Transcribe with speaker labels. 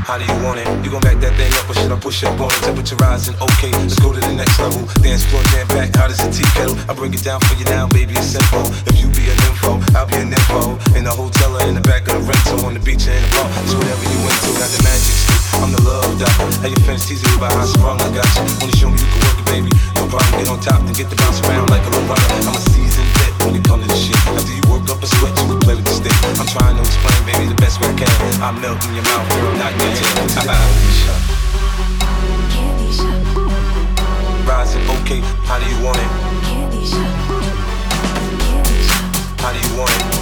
Speaker 1: How do you want it? You gon' back that thing up or should I push up on it? Temperature rising, okay, let's go to the next level. Dance floor, jam back, hot as a tea kettle. I break it down for you now, baby, it's simple. If you be an info, I'll be an info. In the hotel or in the back of the rental, on the beach or in the bar. It's whatever you into, got the magic stick. I'm the love doctor. How your fans teasing you about how sprung I got you. Wanna show me you can work it, baby? No problem, get on top and get the bounce around like a robot. I'm a seasoned vet when it comes to this shit. After you work up a sweat, you can play with the stick. I'm trying to explain, baby, the best way I can. I'm melting your mouth, girl, not your head.
Speaker 2: Candy shop.
Speaker 1: Rising, okay, how do you want it?
Speaker 2: Candy shop. Candy shop.
Speaker 1: How do you want it?